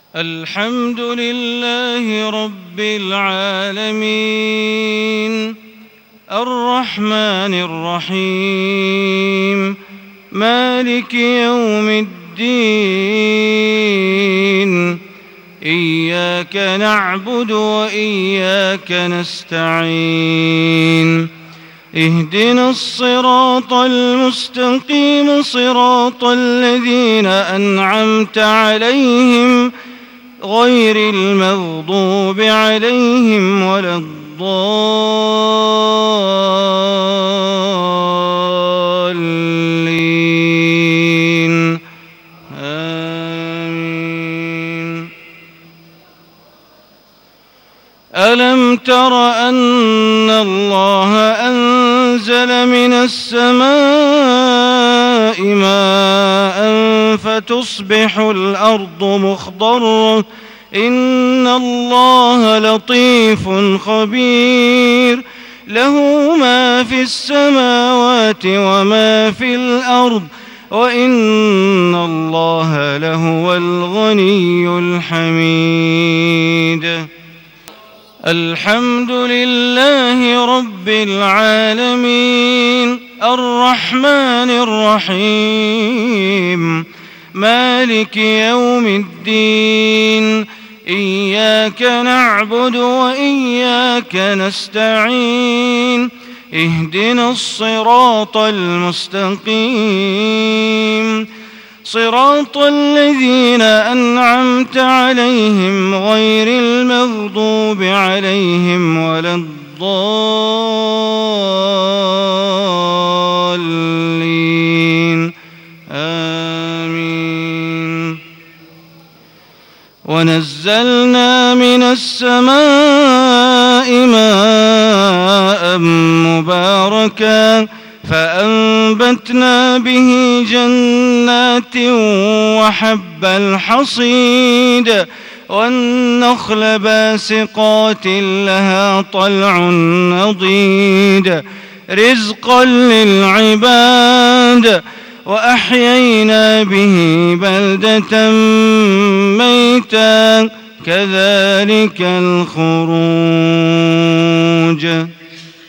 الحمد لله رب العالمين الرحمن الرحيم مالك يوم الدين إياك نعبد وإياك نستعين اهدنا الصراط المستقيم صراط الذين أنعمت عليهم غير المغضوب عليهم ولا الضالين آمين. ألم تر أن الله أنزل من السماء ماء فتصبح الأرض مخضرة إن الله لطيف خبير له ما في السماوات وما في الأرض وإن الله لهو الغني الحميد. الحمد لله رب العالمين الرحمن الرحيم مالك يوم الدين إياك نعبد وإياك نستعين اهدنا الصراط المستقيم صراط الذين أنعمت عليهم غير المغضوب عليهم ولا الضالين آمين. ونزلنا من السماء ماء مباركا فأنبتنا به جنات وحب الحصيد والنخل باسقات لها طلع نضيد رزقا للعباد وأحيينا به بلدة ميتا كذلك الخروج.